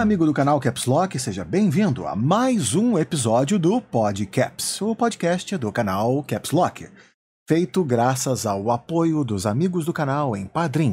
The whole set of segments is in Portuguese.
amigo do canal Caps Lock, seja bem-vindo a mais um episódio do PodCaps, o podcast do canal Caps Lock, feito graças ao apoio dos amigos do canal em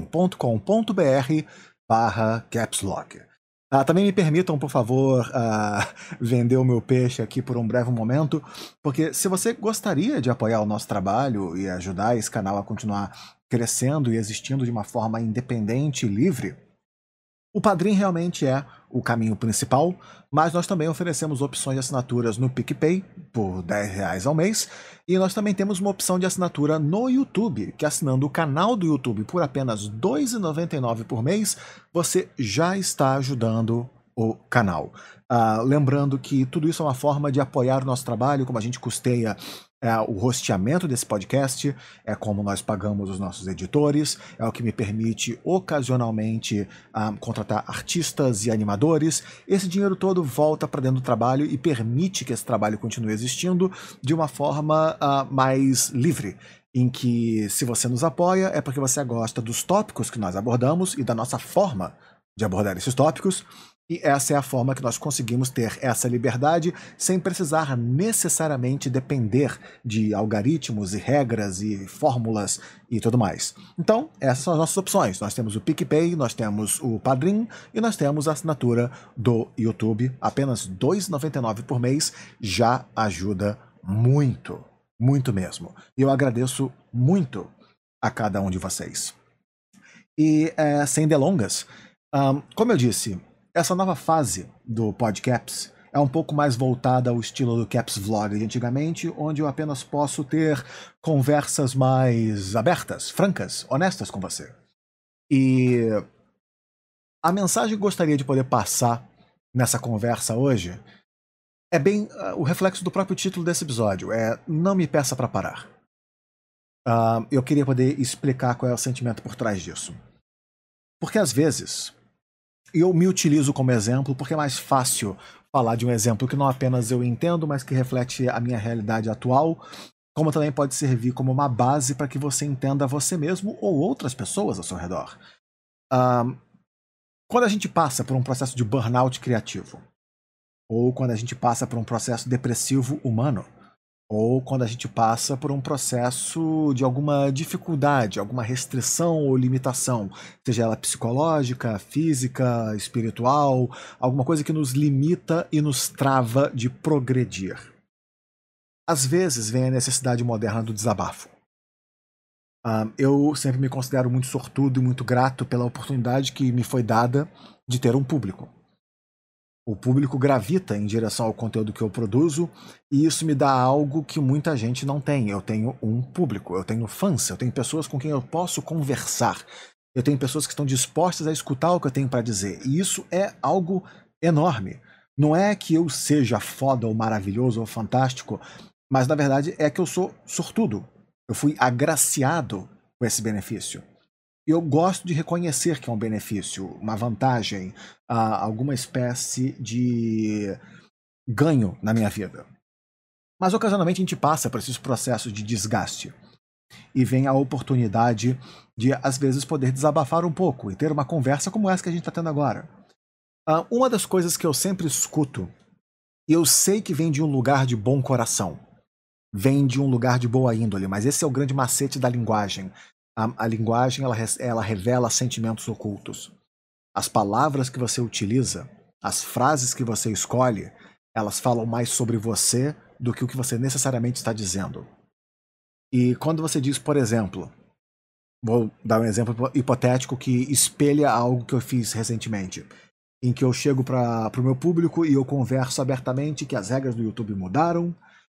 padrim.com.br/capslock. Também me permitam, por favor, vender o meu peixe aqui por um breve momento, porque se você gostaria de apoiar o nosso trabalho e ajudar esse canal a continuar crescendo e existindo de uma forma independente e livre, o Padrim realmente é o caminho principal, mas nós também oferecemos opções de assinaturas no PicPay, por R$10 ao mês, e nós também temos uma opção de assinatura no YouTube, que assinando o canal do YouTube por apenas R$ 2,99 por mês, você já está ajudando o canal. Lembrando que tudo isso é uma forma de apoiar o nosso trabalho, como a gente custeia o rosteamento desse podcast, é como nós pagamos os nossos editores, é o que me permite ocasionalmente contratar artistas e animadores. Esse dinheiro todo volta para dentro do trabalho e permite que esse trabalho continue existindo de uma forma mais livre, em que se você nos apoia é porque você gosta dos tópicos que nós abordamos e da nossa forma de abordar esses tópicos. E essa é a forma que nós conseguimos ter essa liberdade sem precisar necessariamente depender de algoritmos e regras e fórmulas e tudo mais. Então, essas são as nossas opções. Nós temos o PicPay, nós temos o Padrim e nós temos a assinatura do YouTube. Apenas R$ 2,99 por mês já ajuda muito, muito mesmo. E eu agradeço muito a cada um de vocês. E sem delongas, como eu disse, essa nova fase do PodCaps é um pouco mais voltada ao estilo do Caps Vlog de antigamente, onde eu apenas posso ter conversas mais abertas, francas, honestas com você. E a mensagem que gostaria de poder passar nessa conversa hoje é bem o reflexo do próprio título desse episódio, Não Me Peça para Parar. Eu queria poder explicar qual é o sentimento por trás disso. Porque às vezes eu me utilizo como exemplo porque é mais fácil falar de um exemplo que não apenas eu entendo, mas que reflete a minha realidade atual, como também pode servir como uma base para que você entenda você mesmo ou outras pessoas ao seu redor. Quando a gente passa por um processo de burnout criativo, ou quando a gente passa por um processo depressivo humano, ou quando a gente passa por um processo de alguma dificuldade, alguma restrição ou limitação, seja ela psicológica, física, espiritual, alguma coisa que nos limita e nos trava de progredir. Às vezes vem a necessidade moderna do desabafo. Eu sempre me considero muito sortudo e muito grato pela oportunidade que me foi dada de ter um público. O público gravita em direção ao conteúdo que eu produzo e isso me dá algo que muita gente não tem. Eu tenho um público, eu tenho fãs, eu tenho pessoas com quem eu posso conversar. Eu tenho pessoas que estão dispostas a escutar o que eu tenho para dizer. E isso é algo enorme. Não é que eu seja foda ou maravilhoso ou fantástico, mas na verdade é que eu sou sortudo. Eu fui agraciado com esse benefício. Eu gosto de reconhecer que é um benefício, uma vantagem, alguma espécie de ganho na minha vida. Mas ocasionalmente a gente passa por esses processos de desgaste. E vem a oportunidade de, às vezes, poder desabafar um pouco e ter uma conversa como essa que a gente está tendo agora. Uma das coisas que eu sempre escuto, e eu sei que vem de um lugar de bom coração, vem de um lugar de boa índole, mas esse é o grande macete da linguagem. A linguagem ela revela sentimentos ocultos. As palavras que você utiliza, as frases que você escolhe, elas falam mais sobre você do que o que você necessariamente está dizendo. E quando você diz, por exemplo, vou dar um exemplo hipotético que espelha algo que eu fiz recentemente, em que eu chego para o meu público e eu converso abertamente que as regras do YouTube mudaram,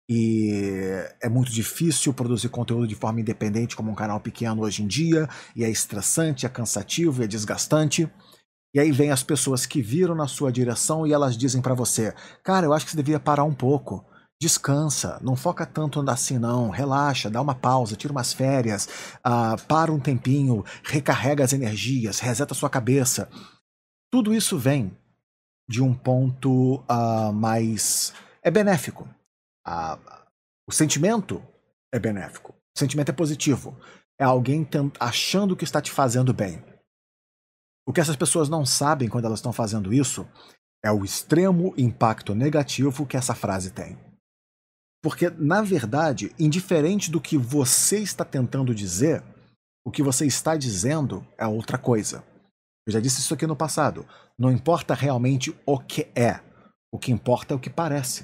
e é muito difícil produzir conteúdo de forma independente como um canal pequeno hoje em dia, e é estressante, é cansativo, é desgastante. E aí vem as pessoas que viram na sua direção e elas dizem pra você: cara, eu acho que você devia parar um pouco, descansa, não foca tanto assim não, relaxa, dá uma pausa, tira umas férias, para um tempinho, recarrega as energias, reseta a sua cabeça. Tudo isso vem de um ponto mais benéfico. O sentimento é benéfico. O sentimento é positivo. É alguém achando que está te fazendo bem. O que essas pessoas não sabem quando elas estão fazendo isso É o extremo impacto negativo que essa frase tem. Porque, na verdade, indiferente do que você está tentando dizer, o que você está dizendo é outra coisa. Eu já disse isso aqui no passado. Não importa realmente o que é. O que importa é o que parece.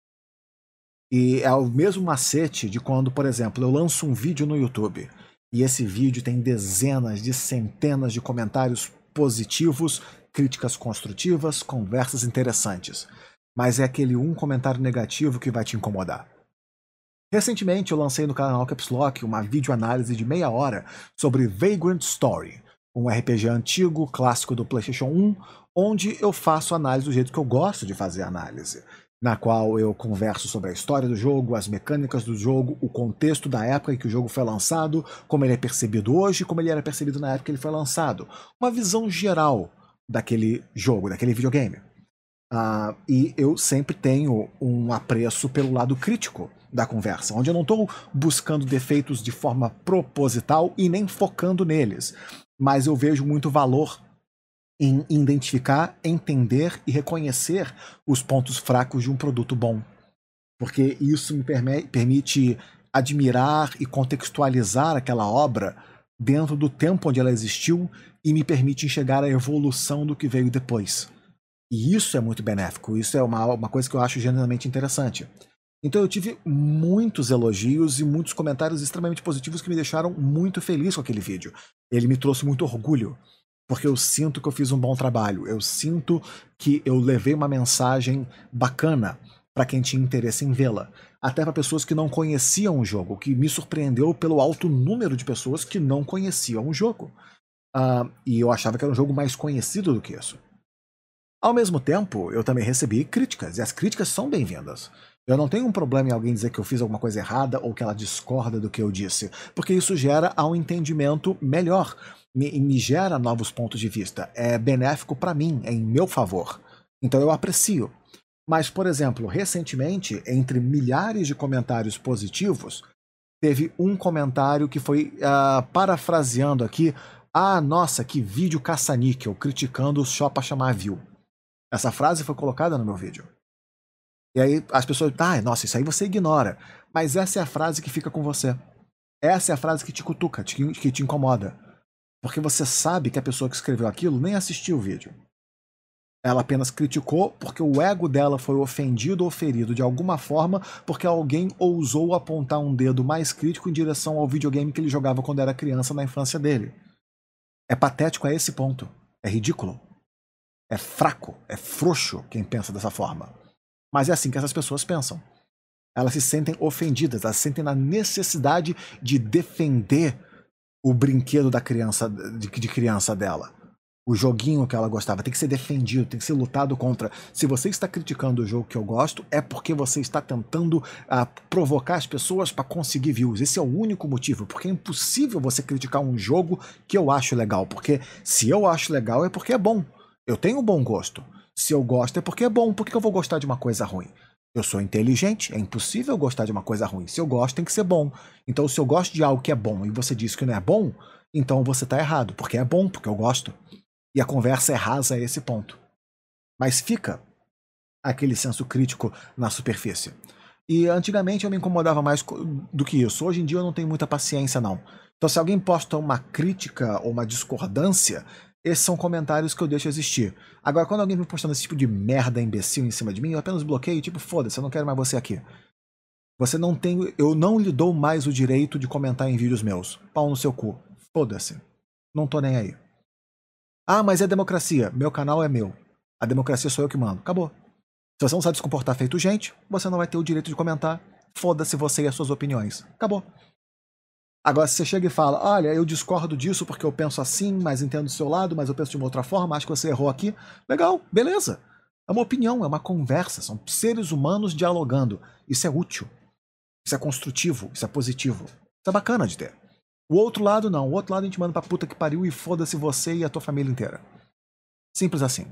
E é o mesmo macete de quando, por exemplo, eu lanço um vídeo no YouTube e esse vídeo tem dezenas de centenas de comentários positivos, críticas construtivas, conversas interessantes. Mas é aquele um comentário negativo que vai te incomodar. Recentemente eu lancei no canal Caps Lock uma videoanálise de meia hora sobre Vagrant Story, um RPG antigo, clássico do PlayStation 1, onde eu faço análise do jeito que eu gosto de fazer análise, na qual eu converso sobre a história do jogo, as mecânicas do jogo, o contexto da época em que o jogo foi lançado, como ele é percebido hoje, como ele era percebido na época que ele foi lançado. Uma visão geral daquele jogo, daquele videogame. E eu sempre tenho um apreço pelo lado crítico da conversa, onde eu não estou buscando defeitos de forma proposital e nem focando neles, mas eu vejo muito valor em identificar, entender e reconhecer os pontos fracos de um produto bom, porque isso me permite admirar e contextualizar aquela obra dentro do tempo onde ela existiu e me permite enxergar a evolução do que veio depois. E isso é muito benéfico, isso é uma coisa que eu acho genuinamente interessante. Então eu tive muitos elogios e muitos comentários extremamente positivos que me deixaram muito feliz com aquele vídeo. Ele me trouxe muito orgulho, porque eu sinto que eu fiz um bom trabalho, eu sinto que eu levei uma mensagem bacana para quem tinha interesse em vê-la. Até para pessoas que não conheciam o jogo, o que me surpreendeu pelo alto número de pessoas que não conheciam o jogo. E eu achava que era um jogo mais conhecido do que isso. Ao mesmo tempo, eu também recebi críticas, e as críticas são bem-vindas. Eu não tenho um problema em alguém dizer que eu fiz alguma coisa errada ou que ela discorda do que eu disse, porque isso gera um entendimento melhor, me gera novos pontos de vista, é benéfico para mim, é em meu favor. Então eu aprecio. Mas, por exemplo, recentemente, entre milhares de comentários positivos, teve um comentário que foi, parafraseando aqui, nossa, que vídeo caça-níquel, criticando o Shoppa chamar view. Essa frase foi colocada no meu vídeo. E aí as pessoas, nossa, isso aí você ignora. Mas essa é a frase que fica com você. Essa é a frase que te cutuca, que te incomoda. Porque você sabe que a pessoa que escreveu aquilo nem assistiu o vídeo. Ela apenas criticou porque o ego dela foi ofendido ou ferido de alguma forma porque alguém ousou apontar um dedo mais crítico em direção ao videogame que ele jogava quando era criança na infância dele. É patético a esse ponto. É ridículo. É fraco, é frouxo quem pensa dessa forma. Mas é assim que essas pessoas pensam. Elas se sentem ofendidas, elas se sentem na necessidade de defender o brinquedo da criança, de criança dela. O joguinho que ela gostava tem que ser defendido, tem que ser lutado contra. Se você está criticando o jogo que eu gosto, é porque você está tentando provocar as pessoas para conseguir views. Esse é o único motivo, porque é impossível você criticar um jogo que eu acho legal, porque se eu acho legal é porque é bom. Eu tenho um bom gosto. Se eu gosto é porque é bom. Por que eu vou gostar de uma coisa ruim? Eu sou inteligente, é impossível gostar de uma coisa ruim. Se eu gosto, tem que ser bom. Então, se eu gosto de algo que é bom e você diz que não é bom, então você está errado, porque é bom, porque eu gosto. E a conversa é rasa a esse ponto. Mas fica aquele senso crítico na superfície. E antigamente eu me incomodava mais do que isso. Hoje em dia eu não tenho muita paciência, não. Então, se alguém posta uma crítica ou uma discordância, esses são comentários que eu deixo existir. Agora, quando alguém me postando esse tipo de merda imbecil em cima de mim, eu apenas bloqueio, tipo, foda-se, eu não quero mais você aqui. Eu não lhe dou mais o direito de comentar em vídeos meus. Pau no seu cu. Foda-se. Não tô nem aí. Mas é democracia. Meu canal é meu. A democracia sou eu que mando. Acabou. Se você não sabe se comportar feito gente, você não vai ter o direito de comentar. Foda-se você e as suas opiniões. Acabou. Agora, se você chega e fala, olha, eu discordo disso porque eu penso assim, mas entendo do seu lado, mas eu penso de uma outra forma, acho que você errou aqui. Legal, beleza. É uma opinião, é uma conversa, são seres humanos dialogando. Isso é útil, isso é construtivo, isso é positivo. Isso é bacana de ter. O outro lado não, o outro lado a gente manda pra puta que pariu e foda-se você e a tua família inteira. Simples assim.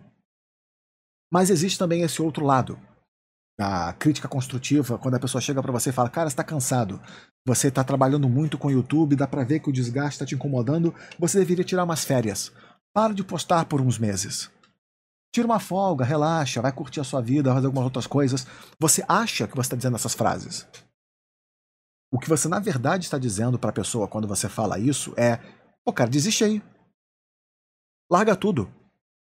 Mas existe também esse outro lado. A crítica construtiva, quando a pessoa chega pra você e fala, cara, você tá cansado, você tá trabalhando muito com o YouTube, dá pra ver que o desgaste tá te incomodando, você deveria tirar umas férias. Para de postar por uns meses. Tira uma folga, relaxa, vai curtir a sua vida, vai fazer algumas outras coisas. Você acha que você está dizendo essas frases. O que você, na verdade, está dizendo para a pessoa quando você fala isso é: pô, cara, desiste aí. Larga tudo.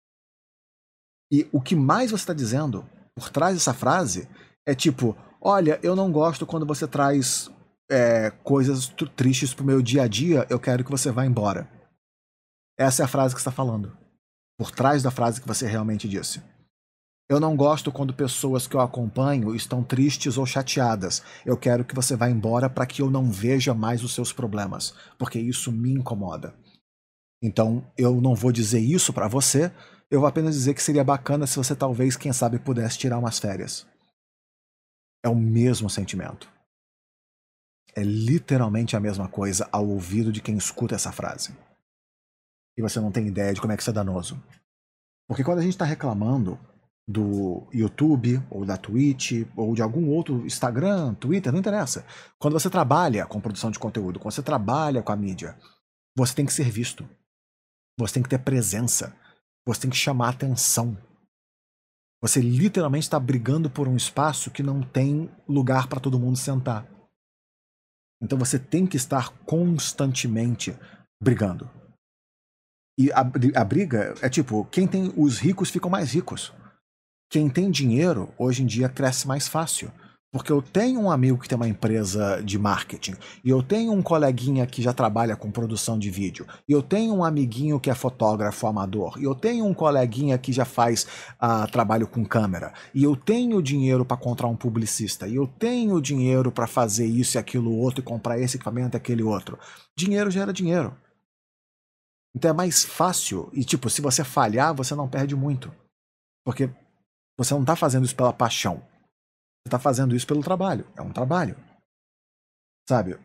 E o que mais você está dizendo por trás dessa frase é tipo: olha, eu não gosto quando você traz coisas tristes pro meu dia a dia, eu quero que você vá embora. Essa é a frase que você está falando. Por trás da frase que você realmente disse. Eu não gosto quando pessoas que eu acompanho estão tristes ou chateadas. Eu quero que você vá embora para que eu não veja mais os seus problemas, porque isso me incomoda. Então, eu não vou dizer isso para você, eu vou apenas dizer que seria bacana se você talvez, quem sabe, pudesse tirar umas férias. É o mesmo sentimento. É literalmente a mesma coisa ao ouvido de quem escuta essa frase. E você não tem ideia de como é que isso é danoso. Porque quando a gente está reclamando do YouTube, ou da Twitch, ou de algum outro Instagram, Twitter, não interessa. Quando você trabalha com produção de conteúdo, quando você trabalha com a mídia, você tem que ser visto. Você tem que ter presença. Você tem que chamar atenção. Você literalmente está brigando por um espaço que não tem lugar para todo mundo sentar. Então você tem que estar constantemente brigando. E a briga é tipo, quem tem os ricos ficam mais ricos. Quem tem dinheiro, hoje em dia, cresce mais fácil. Porque eu tenho um amigo que tem uma empresa de marketing, e eu tenho um coleguinha que já trabalha com produção de vídeo, e eu tenho um amiguinho que é fotógrafo amador, e eu tenho um coleguinha que já faz trabalho com câmera, e eu tenho dinheiro para contratar um publicista, e eu tenho dinheiro para fazer isso e aquilo outro, e comprar esse equipamento e aquele outro. Dinheiro gera dinheiro. Então é mais fácil, e tipo, se você falhar, você não perde muito. Porque você não está fazendo isso pela paixão. Você está fazendo isso pelo trabalho. É um trabalho. Sabe?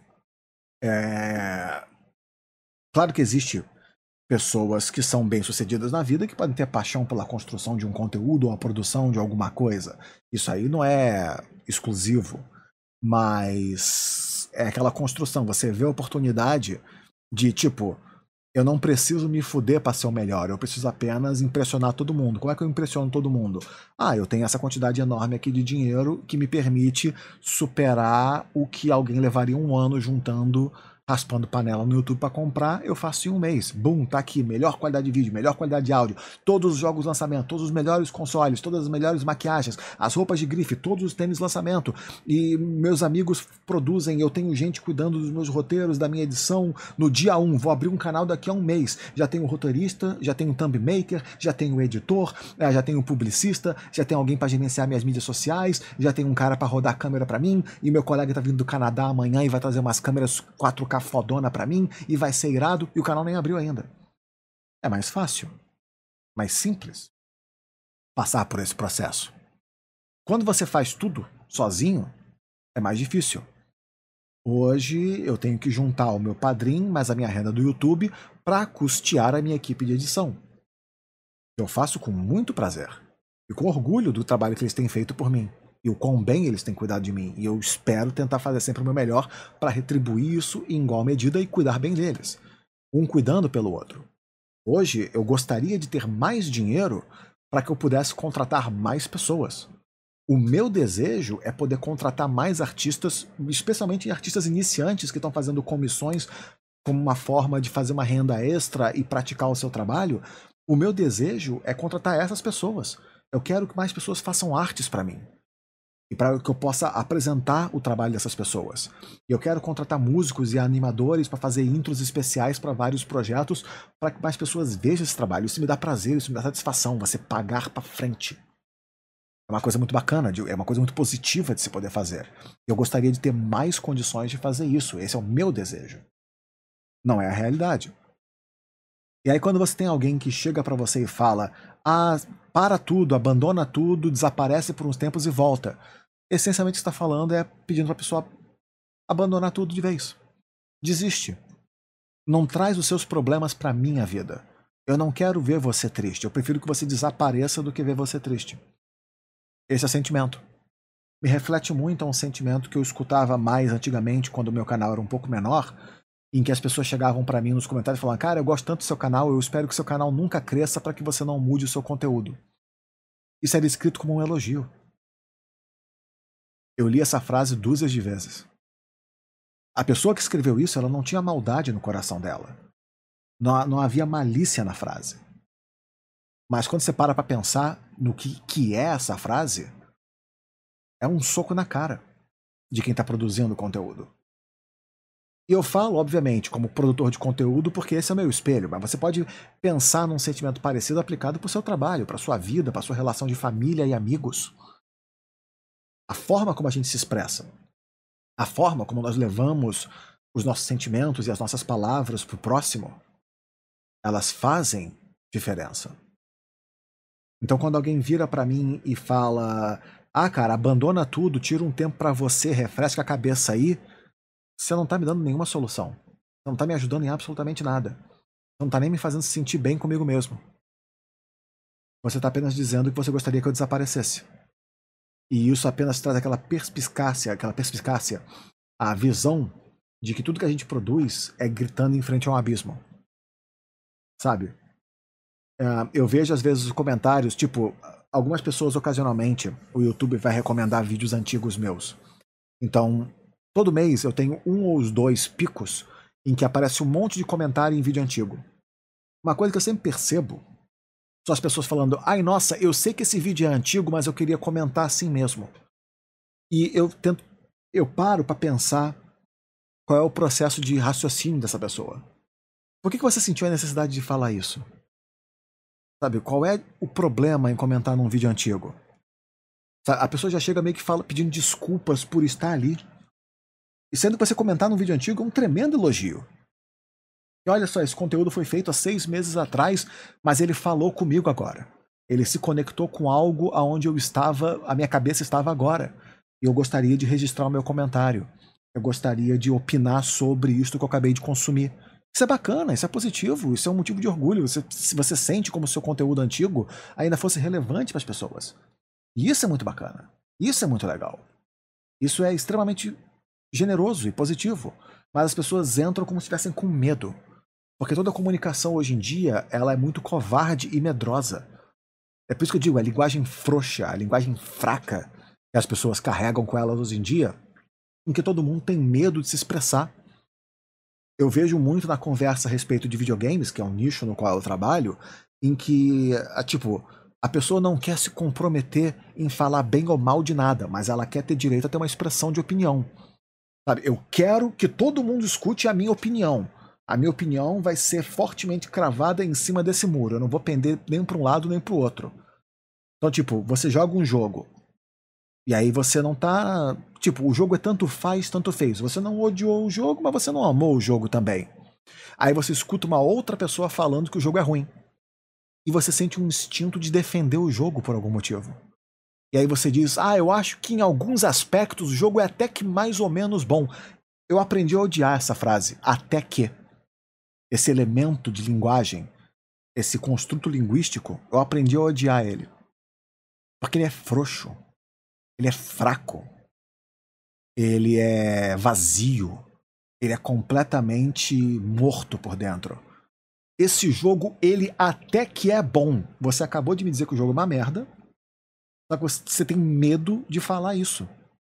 Claro que existe pessoas que são bem-sucedidas na vida que podem ter paixão pela construção de um conteúdo ou a produção de alguma coisa. Isso aí não é exclusivo. Mas é aquela construção. Você vê a oportunidade de, tipo, eu não preciso me fuder para ser o melhor, eu preciso apenas impressionar todo mundo. Como é que eu impressiono todo mundo? Eu tenho essa quantidade enorme aqui de dinheiro que me permite superar o que alguém levaria um ano juntando, raspando panela no YouTube para comprar, eu faço em um mês. Bum, tá aqui, melhor qualidade de vídeo, melhor qualidade de áudio, todos os jogos de lançamento, todos os melhores consoles, todas as melhores maquiagens, as roupas de grife, todos os tênis de lançamento, e meus amigos produzem, eu tenho gente cuidando dos meus roteiros, da minha edição, no dia 1, vou abrir um canal daqui a um mês, já tenho roteirista, já tenho thumb maker, já tenho editor, já tenho publicista, já tenho alguém para gerenciar minhas mídias sociais, já tenho um cara para rodar a câmera para mim, e meu colega tá vindo do Canadá amanhã e vai trazer umas câmeras 4K fodona pra mim, e vai ser irado, e o canal nem abriu ainda. É mais fácil, mais simples passar por esse processo. Quando você faz tudo sozinho, é mais difícil. Hoje eu tenho que juntar o meu padrinho mais a minha renda do YouTube para custear a minha equipe de edição. Eu faço com muito prazer e com orgulho do trabalho que eles têm feito por mim. E o quão bem eles têm cuidado de mim. E eu espero tentar fazer sempre o meu melhor para retribuir isso em igual medida e cuidar bem deles. Um cuidando pelo outro. Hoje eu gostaria de ter mais dinheiro para que eu pudesse contratar mais pessoas. O meu desejo é poder contratar mais artistas, especialmente artistas iniciantes que estão fazendo comissões como uma forma de fazer uma renda extra e praticar o seu trabalho. O meu desejo é contratar essas pessoas. Eu quero que mais pessoas façam artes para mim. E para que eu possa apresentar o trabalho dessas pessoas. E eu quero contratar músicos e animadores para fazer intros especiais para vários projetos, para que mais pessoas vejam esse trabalho. Isso me dá prazer, isso me dá satisfação, você pagar para frente. É uma coisa muito bacana, é uma coisa muito positiva de se poder fazer. Eu gostaria de ter mais condições de fazer isso. Esse é o meu desejo. Não é a realidade. E aí quando você tem alguém que chega para você e fala: para tudo, abandona tudo, desaparece por uns tempos e volta. Essencialmente o que você está falando é pedindo para a pessoa abandonar tudo de vez. Desiste. Não traz os seus problemas para a minha vida. Eu não quero ver você triste. Eu prefiro que você desapareça do que ver você triste. Esse é o sentimento. Me reflete muito a um sentimento que eu escutava mais antigamente, quando o meu canal era um pouco menor, em que as pessoas chegavam para mim nos comentários e falavam: cara, eu gosto tanto do seu canal, eu espero que seu canal nunca cresça para que você não mude o seu conteúdo. Isso era escrito como um elogio. Eu li essa frase dúzias de vezes. A pessoa que escreveu isso, ela não tinha maldade no coração dela. Não havia malícia na frase. Mas quando você para pensar no que é essa frase, é um soco na cara de quem está produzindo conteúdo. E eu falo, obviamente, como produtor de conteúdo, porque esse é o meu espelho, mas você pode pensar num sentimento parecido aplicado para o seu trabalho, para a sua vida, para a sua relação de família e amigos. A forma como a gente se expressa, a forma como nós levamos os nossos sentimentos e as nossas palavras para o próximo, elas fazem diferença. Então quando alguém vira para mim e fala: ah, cara, abandona tudo, tira um tempo para você, refresca a cabeça aí, você não tá me dando nenhuma solução. Você não tá me ajudando em absolutamente nada. Você não tá nem me fazendo se sentir bem comigo mesmo. Você tá apenas dizendo que você gostaria que eu desaparecesse. E isso apenas traz aquela perspicácia, a visão de que tudo que a gente produz é gritando em frente a um abismo. Sabe? Eu vejo às vezes os comentários, tipo, algumas pessoas ocasionalmente, o YouTube vai recomendar vídeos antigos meus. Então, todo mês eu tenho um ou os dois picos em que aparece um monte de comentário em vídeo antigo. Uma coisa que eu sempre percebo são as pessoas falando: ai, nossa, eu sei que esse vídeo é antigo, mas eu queria comentar assim mesmo. E eu paro para pensar qual é o processo de raciocínio dessa pessoa. Por que você sentiu a necessidade de falar isso? Sabe, qual é o problema em comentar num vídeo antigo? A pessoa já chega meio que pedindo desculpas por estar ali. E sendo que você comentar num vídeo antigo é um tremendo elogio. E olha só, esse conteúdo foi feito há 6 meses atrás, mas ele falou comigo agora. Ele se conectou com algo aonde eu estava, a minha cabeça estava agora. E eu gostaria de registrar o meu comentário. Eu gostaria de opinar sobre isto que eu acabei de consumir. Isso é bacana, isso é positivo, isso é um motivo de orgulho. Se você sente como se o seu conteúdo antigo ainda fosse relevante para as pessoas. E isso é muito bacana. Isso é muito legal. Isso é extremamente generoso e positivo. Mas as pessoas entram como se estivessem com medo. Porque toda a comunicação hoje em dia, ela é muito covarde e medrosa. É por isso que eu digo, a linguagem frouxa, a linguagem fraca que as pessoas carregam com elas hoje em dia, em que todo mundo tem medo de se expressar. Eu vejo muito na conversa a respeito de videogames, que é um nicho no qual eu trabalho, em que, tipo, a pessoa não quer se comprometer em falar bem ou mal de nada, mas ela quer ter direito a ter uma expressão de opinião. Sabe, eu quero que todo mundo escute a minha opinião. A minha opinião vai ser fortemente cravada em cima desse muro. Eu não vou pender nem para um lado nem para o outro. Então, tipo, você joga um jogo. E aí você não tá... Tipo, o jogo é tanto faz, tanto fez. Você não odiou o jogo, mas você não amou o jogo também. Aí você escuta uma outra pessoa falando que o jogo é ruim. E você sente um instinto de defender o jogo por algum motivo. E aí você diz: ah, eu acho que em alguns aspectos o jogo é até que mais ou menos bom. Eu aprendi a odiar essa frase, até que. Esse elemento de linguagem, esse construto linguístico, eu aprendi a odiar ele. Porque ele é frouxo, ele é fraco, ele é vazio, ele é completamente morto por dentro. Esse jogo, ele até que é bom. Você acabou de me dizer que o jogo é uma merda, só que você tem medo de falar isso.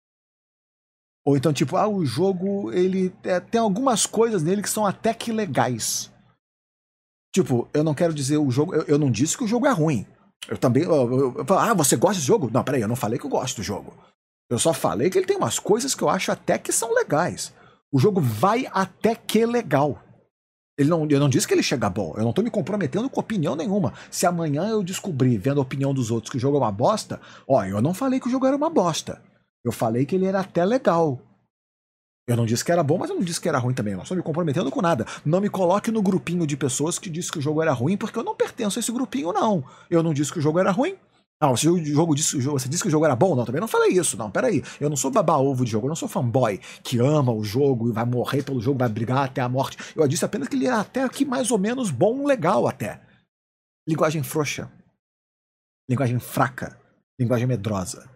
Ou então, tipo, ah, o jogo, ele tem algumas coisas nele que são até que legais. Tipo, eu não quero dizer o jogo... Eu não disse que o jogo é ruim. Eu também... ah, você gosta desse jogo? Não, peraí, eu não falei que eu gosto do jogo. Eu só falei que ele tem umas coisas que eu acho até que são legais. O jogo vai até que legal. Eu não disse que ele chega bom. Eu não tô me comprometendo com opinião nenhuma. Se amanhã eu descobrir, vendo a opinião dos outros, que o jogo é uma bosta... Ó, eu não falei que o jogo era uma bosta. Eu falei que ele era até legal. Eu não disse que era bom, mas eu não disse que era ruim também. Eu não estou me comprometendo com nada. Não me coloque no grupinho de pessoas que disse que o jogo era ruim, porque eu não pertenço a esse grupinho, não. Eu não disse que o jogo era ruim. Ah, você disse que o jogo era bom? Não, também não falei isso. Não, peraí. Eu não sou baba-ovo de jogo. Eu não sou fanboy que ama o jogo e vai morrer pelo jogo, vai brigar até a morte. Eu disse apenas que ele era até aqui mais ou menos bom, legal até. Linguagem frouxa. Linguagem fraca. Linguagem medrosa.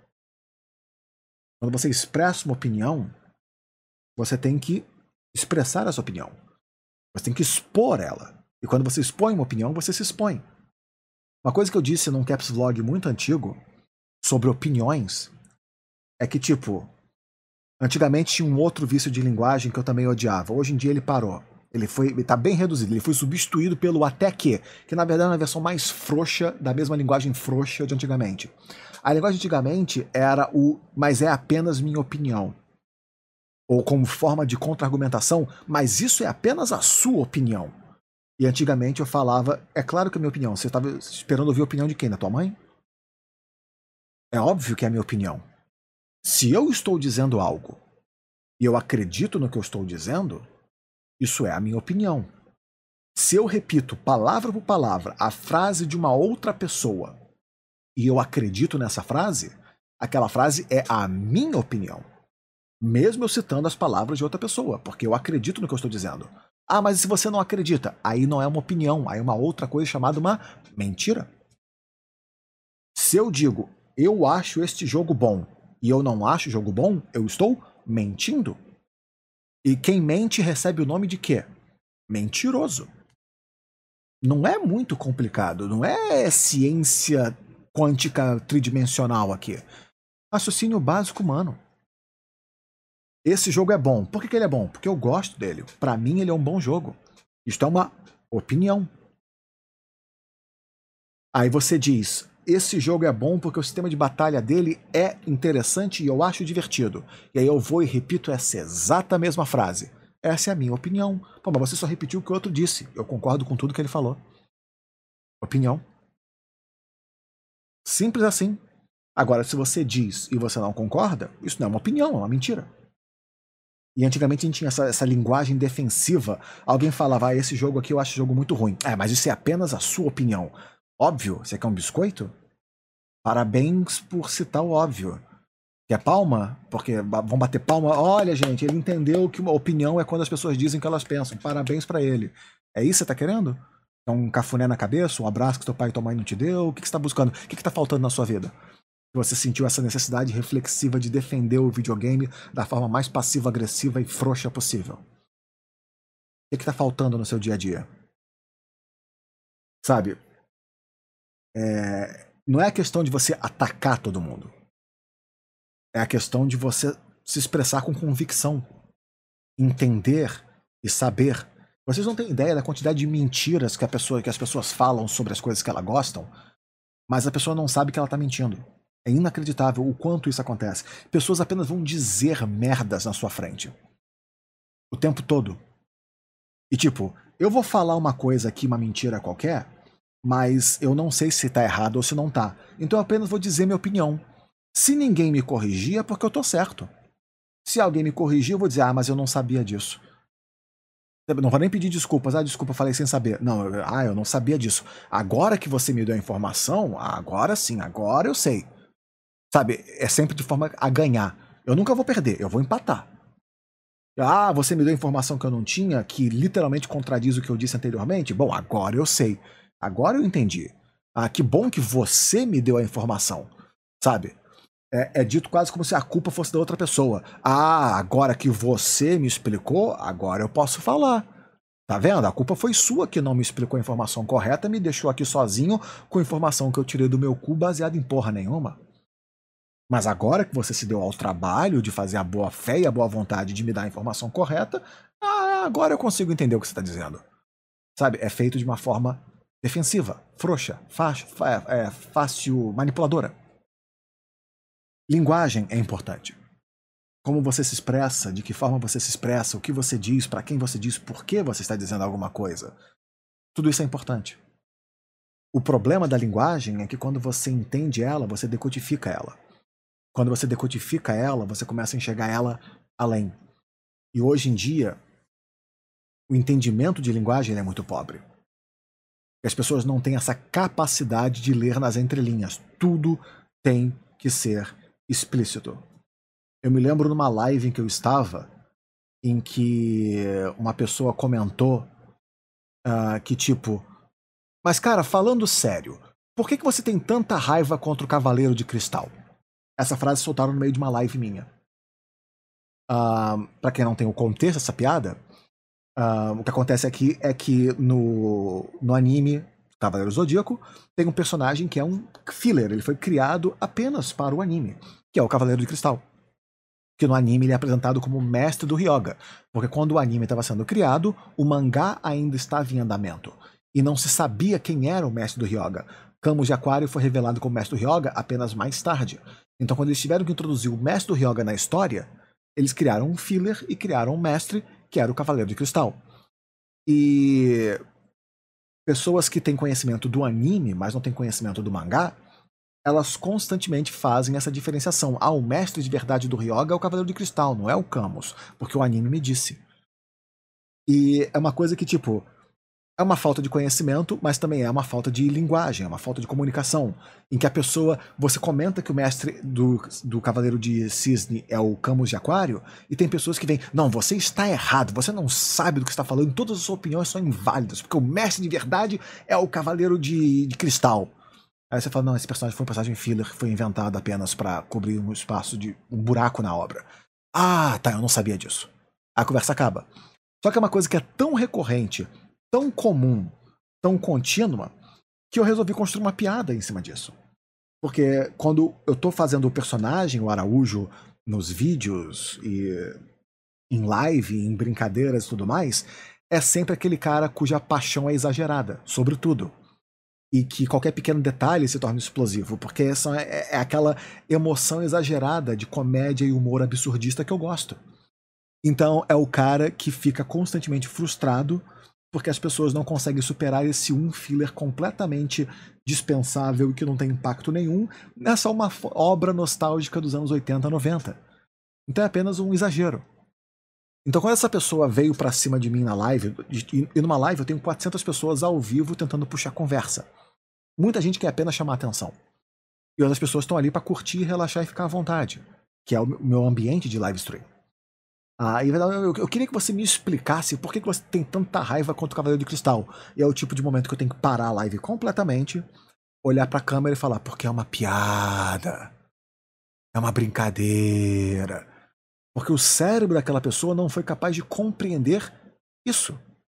Quando você expressa uma opinião, você tem que expressar essa opinião. Você tem que expor ela. E quando você expõe uma opinião, você se expõe. Uma coisa que eu disse num Caps Vlog muito antigo sobre opiniões é que, tipo, antigamente tinha um outro vício de linguagem que eu também odiava. Hoje em dia ele parou. Ele tá bem reduzido. Ele foi substituído pelo até que na verdade é uma versão mais frouxa da mesma linguagem frouxa de antigamente. A linguagem de antigamente era o mas é apenas minha opinião. Ou como forma de contra-argumentação, mas isso é apenas a sua opinião. E antigamente eu falava, é claro que é minha opinião. Você estava esperando ouvir a opinião de quem? Da tua mãe? É óbvio que é a minha opinião. Se eu estou dizendo algo e eu acredito no que eu estou dizendo, isso é a minha opinião. Se eu repito palavra por palavra a frase de uma outra pessoa e eu acredito nessa frase, aquela frase é a minha opinião. Mesmo eu citando as palavras de outra pessoa, porque eu acredito no que eu estou dizendo. Ah, mas se você não acredita? Aí não é uma opinião, aí é uma outra coisa chamada uma mentira. Se eu digo, eu acho este jogo bom, e eu não acho o jogo bom, eu estou mentindo. E quem mente recebe o nome de quê? Mentiroso. Não é muito complicado, não é ciência quântica tridimensional aqui. Raciocínio básico humano. Esse jogo é bom. Por que ele é bom? Porque eu gosto dele. Pra mim, ele é um bom jogo. Isto é uma opinião. Aí você diz, esse jogo é bom porque o sistema de batalha dele é interessante e eu acho divertido. E aí eu vou e repito essa exata mesma frase. Essa é a minha opinião. Pô, mas você só repetiu o que o outro disse. Eu concordo com tudo que ele falou. Opinião. Simples assim. Agora, se você diz e você não concorda, isso não é uma opinião, é uma mentira. E antigamente a gente tinha essa linguagem defensiva. Alguém falava, esse jogo aqui eu acho jogo muito ruim. Mas isso é apenas a sua opinião. Óbvio, você quer um biscoito? Parabéns por citar o óbvio. Quer palma? Porque vão bater palma. Olha, gente, ele entendeu que uma opinião é quando as pessoas dizem o que elas pensam. Parabéns pra ele. É isso que você tá querendo? É um cafuné na cabeça? Um abraço que teu pai e tua mãe não te deu? O que você tá buscando? O que tá faltando na sua vida? Você sentiu essa necessidade reflexiva de defender o videogame da forma mais passiva-agressiva e frouxa possível? O que tá faltando no seu dia a dia? Sabe? Não é a questão de você atacar todo mundo. É a questão de você se expressar com convicção, entender e saber. Vocês não têm ideia da quantidade de mentiras que as pessoas falam sobre as coisas que elas gostam, mas a pessoa não sabe que ela tá mentindo. É inacreditável o quanto isso acontece. Pessoas apenas vão dizer merdas na sua frente. O tempo todo. E tipo, eu vou falar uma coisa aqui, uma mentira qualquer, mas eu não sei se tá errado ou se não tá. Então eu apenas vou dizer minha opinião. Se ninguém me corrigir, é porque eu tô certo. Se alguém me corrigir, eu vou dizer, mas eu não sabia disso. Não vou nem pedir desculpas. Desculpa, falei sem saber. Não, eu não sabia disso. Agora que você me deu a informação, agora sim, agora eu sei. Sabe, é sempre de forma a ganhar. Eu nunca vou perder, eu vou empatar. Você me deu informação que eu não tinha, que literalmente contradiz o que eu disse anteriormente? Bom, agora eu sei. Agora eu entendi. Que bom que você me deu a informação. Sabe? É dito quase como se a culpa fosse da outra pessoa. Agora que você me explicou, agora eu posso falar. Tá vendo? A culpa foi sua que não me explicou a informação correta e me deixou aqui sozinho com a informação que eu tirei do meu cu baseada em porra nenhuma. Mas agora que você se deu ao trabalho de fazer a boa fé e a boa vontade de me dar a informação correta, agora eu consigo entender o que você está dizendo. Sabe? É feito de uma forma defensiva, frouxa, fácil, manipuladora. Linguagem é importante. Como você se expressa, de que forma você se expressa, o que você diz, para quem você diz, por que você está dizendo alguma coisa. Tudo isso é importante. O problema da linguagem é que quando você entende ela, você decodifica ela. Quando você decodifica ela, você começa a enxergar ela além. E hoje em dia, o entendimento de linguagem é muito pobre. As pessoas não têm essa capacidade de ler nas entrelinhas. Tudo tem que ser explícito. Eu me lembro numa live em que eu estava, em que uma pessoa comentou que tipo, mas cara, falando sério, por que você tem tanta raiva contra o Cavaleiro de Cristal? Essa frase soltaram no meio de uma live minha. Pra quem não tem o contexto dessa piada, o que acontece aqui é que no anime, Cavaleiro Zodíaco, tem um personagem que é um filler, ele foi criado apenas para o anime, que é o Cavaleiro de Cristal. Que no anime ele é apresentado como mestre do Ryoga, porque quando o anime estava sendo criado, o mangá ainda estava em andamento, e não se sabia quem era o mestre do Ryoga. Camus de Aquário foi revelado como mestre do Ryoga apenas mais tarde. Então quando eles tiveram que introduzir o mestre do Ryoga na história, eles criaram um filler e criaram um mestre, que era o Cavaleiro de Cristal. E pessoas que têm conhecimento do anime, mas não têm conhecimento do mangá, elas constantemente fazem essa diferenciação. Ah, o mestre de verdade do Ryoga é o Cavaleiro de Cristal, não é o Camus, porque o anime me disse. E é uma coisa que, tipo, é uma falta de conhecimento, mas também é uma falta de linguagem, é uma falta de comunicação, em que a pessoa, você comenta que o mestre do Cavaleiro de Cisne é o Camus de Aquário, e tem pessoas que vêm, não, você está errado, você não sabe do que está falando, todas as suas opiniões são inválidas, porque o mestre de verdade é o Cavaleiro de Cristal. Aí você fala, não, esse personagem foi um personagem filler, foi inventado apenas para cobrir um espaço um buraco na obra. Ah, tá, eu não sabia disso. A conversa acaba. Só que é uma coisa que é tão recorrente, tão comum, tão contínua, que eu resolvi construir uma piada em cima disso. Porque quando eu tô fazendo o personagem, o Araújo, nos vídeos e em live, em brincadeiras e tudo mais, é sempre aquele cara cuja paixão é exagerada, sobre tudo. E que qualquer pequeno detalhe se torna explosivo, porque essa é aquela emoção exagerada de comédia e humor absurdista que eu gosto. Então é o cara que fica constantemente frustrado porque as pessoas não conseguem superar esse filler completamente dispensável e que não tem impacto nenhum nessa uma obra nostálgica dos anos 80, 90. Então é apenas um exagero. Então quando essa pessoa veio pra cima de mim na live, e numa live eu tenho 400 pessoas ao vivo tentando puxar conversa. Muita gente quer apenas chamar atenção. E outras pessoas estão ali pra curtir, relaxar e ficar à vontade, que é o meu ambiente de live stream. E eu queria que você me explicasse por que você tem tanta raiva contra o Cavaleiro de Cristal. E é o tipo de momento que eu tenho que parar a live completamente, olhar pra câmera e falar, porque é uma piada. É uma brincadeira. Porque o cérebro daquela pessoa não foi capaz de compreender isso.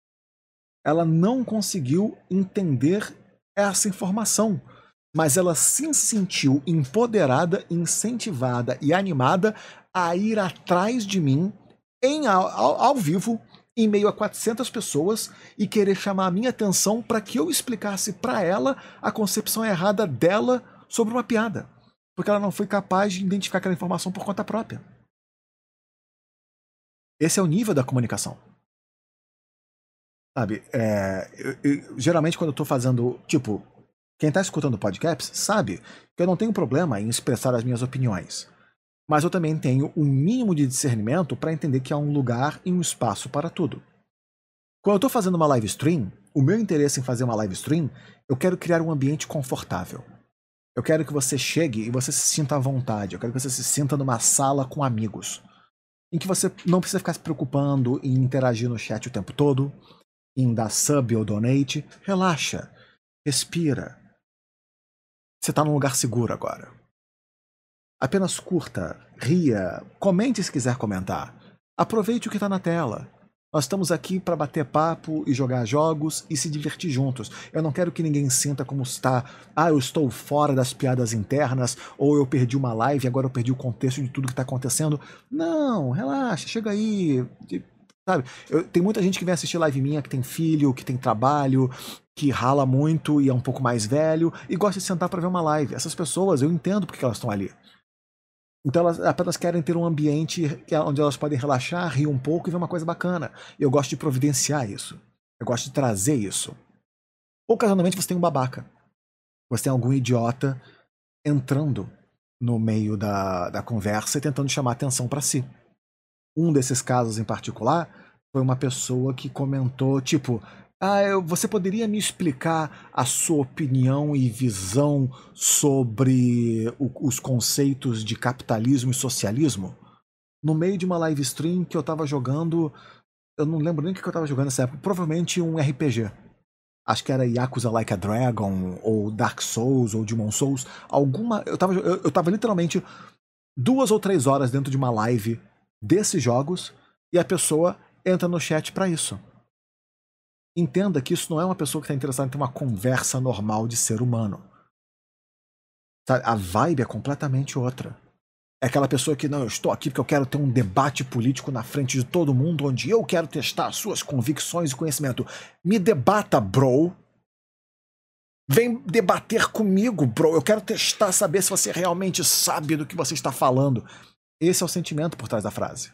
Ela não conseguiu entender essa informação. Mas ela se sentiu empoderada, incentivada e animada a ir atrás de mim ao vivo, em meio a 400 pessoas, e querer chamar a minha atenção para que eu explicasse para ela a concepção errada dela sobre uma piada. Porque ela não foi capaz de identificar aquela informação por conta própria. Esse é o nível da comunicação. Sabe, geralmente quando eu tô fazendo, tipo, quem tá escutando podcasts sabe que eu não tenho problema em expressar as minhas opiniões. Mas eu também tenho um mínimo de discernimento para entender que há um lugar e um espaço para tudo. Quando eu estou fazendo uma live stream, o meu interesse em fazer uma live stream, eu quero criar um ambiente confortável. Eu quero que você chegue e você se sinta à vontade. Eu quero que você se sinta numa sala com amigos. Em que você não precisa ficar se preocupando em interagir no chat o tempo todo, em dar sub ou donate. Relaxa. Respira. Você está num lugar seguro agora. Apenas curta, ria, comente se quiser comentar. Aproveite o que está na tela. Nós estamos aqui para bater papo e jogar jogos e se divertir juntos. Eu não quero que ninguém sinta como está, eu estou fora das piadas internas, ou eu perdi uma live e agora eu perdi o contexto de tudo que está acontecendo. Não, relaxa, chega aí. Sabe? Tem muita gente que vem assistir live minha que tem filho, que tem trabalho, que rala muito e é um pouco mais velho e gosta de sentar para ver uma live. Essas pessoas, eu entendo porque elas estão ali. Então elas apenas querem ter um ambiente onde elas podem relaxar, rir um pouco e ver uma coisa bacana. E eu gosto de providenciar isso. Eu gosto de trazer isso. Ocasionalmente você tem um babaca. Você tem algum idiota entrando no meio da conversa e tentando chamar atenção para si. Um desses casos em particular foi uma pessoa que comentou, tipo, você poderia me explicar a sua opinião e visão sobre os conceitos de capitalismo e socialismo? No meio de uma live stream que eu tava jogando, eu não lembro nem o que eu tava jogando nessa época, provavelmente um RPG. Acho que era Yakuza Like a Dragon, ou Dark Souls, ou Demon Souls, eu tava literalmente 2 ou 3 horas dentro de uma live desses jogos, e a pessoa entra no chat pra isso. entenda que isso não é uma pessoa que está interessada em ter uma conversa normal de ser humano. Sabe? A vibe é completamente outra. É aquela pessoa que, não, eu estou aqui porque eu quero ter um debate político na frente de todo mundo, onde eu quero testar suas convicções e conhecimento. Me debata, bro. Vem debater comigo, bro. Eu quero testar, saber se você realmente sabe do que você está falando. Esse é o sentimento por trás da frase.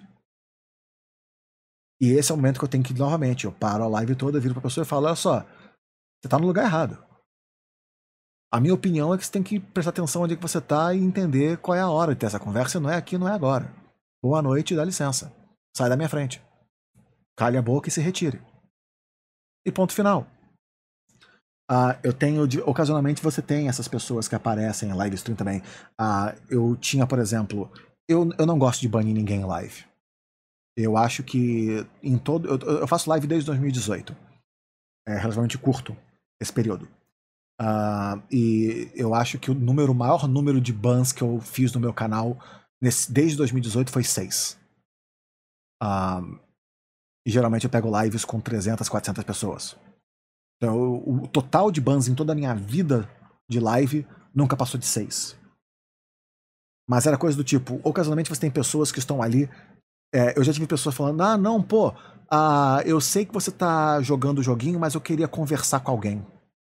E esse é o momento que eu tenho que ir novamente. Eu paro a live toda, viro pra pessoa e falo, olha só, você tá no lugar errado. A minha opinião é que você tem que prestar atenção onde é que você tá e entender qual é a hora de ter essa conversa. Não é aqui, não é agora. Boa noite e dá licença. Sai da minha frente. Cale a boca e se retire. E ponto final. Eu tenho, ocasionalmente você tem essas pessoas que aparecem em live stream também. Eu tinha, por exemplo, eu não gosto de banir ninguém em live. Eu acho que em todo. Eu faço live desde 2018. É relativamente curto esse período. E eu acho que o maior número de bans que eu fiz no meu canal desde 2018 foi 6. E geralmente eu pego lives com 300, 400 pessoas. Então, o total de bans em toda a minha vida de live nunca passou de 6. Mas era coisa do tipo, ocasionalmente você tem pessoas que estão ali. Eu já tive pessoas falando, não, pô, eu sei que você tá jogando o joguinho, mas eu queria conversar com alguém.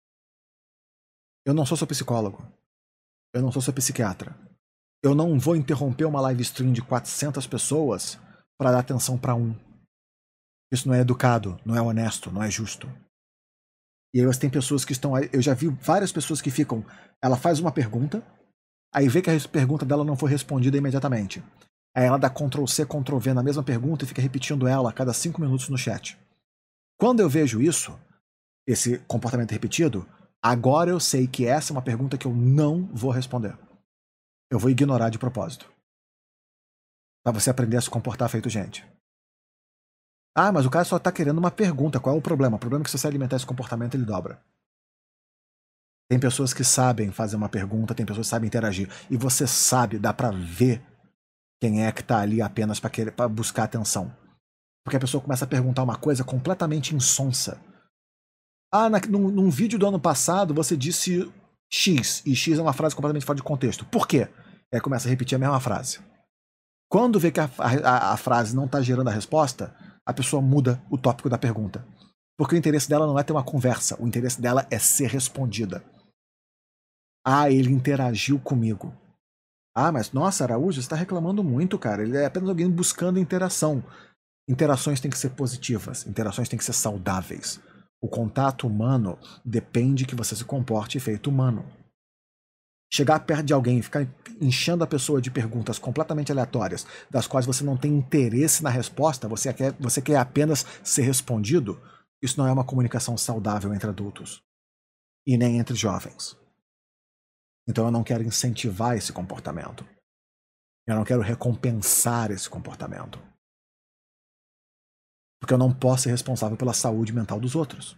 Eu não sou seu psicólogo. Eu não sou seu psiquiatra. Eu não vou interromper uma live stream de 400 pessoas para dar atenção para um. Isso não é educado, não é honesto, não é justo. E aí você tem pessoas que estão aí. Eu já vi várias pessoas que ficam. Ela faz uma pergunta, aí vê que a pergunta dela não foi respondida imediatamente. Aí ela dá Ctrl+C, Ctrl+V na mesma pergunta e fica repetindo ela a cada 5 minutos no chat. Quando eu vejo isso, esse comportamento repetido, agora eu sei que essa é uma pergunta que eu não vou responder. Eu vou ignorar de propósito. Pra você aprender a se comportar feito gente. Mas o cara só tá querendo uma pergunta. Qual é o problema? O problema é que se você alimentar esse comportamento, ele dobra. Tem pessoas que sabem fazer uma pergunta, tem pessoas que sabem interagir. E você sabe, dá pra ver quem é que tá ali apenas pra buscar atenção. Porque a pessoa começa a perguntar uma coisa completamente insonsa. Num vídeo do ano passado você disse X, e X é uma frase completamente fora de contexto. Por quê? Aí começa a repetir a mesma frase. Quando vê que a frase não tá gerando a resposta, a pessoa muda o tópico da pergunta. Porque o interesse dela não é ter uma conversa, o interesse dela é ser respondida. Ele interagiu comigo. Mas nossa, Araújo, você tá reclamando muito, cara. Ele é apenas alguém buscando interação. Interações têm que ser positivas, interações têm que ser saudáveis. O contato humano depende que você se comporte feito humano. Chegar perto de alguém e ficar enchendo a pessoa de perguntas completamente aleatórias, das quais você não tem interesse na resposta, você quer apenas ser respondido, isso não é uma comunicação saudável entre adultos. E nem entre jovens. Então eu não quero incentivar esse comportamento. Eu não quero recompensar esse comportamento. Porque eu não posso ser responsável pela saúde mental dos outros.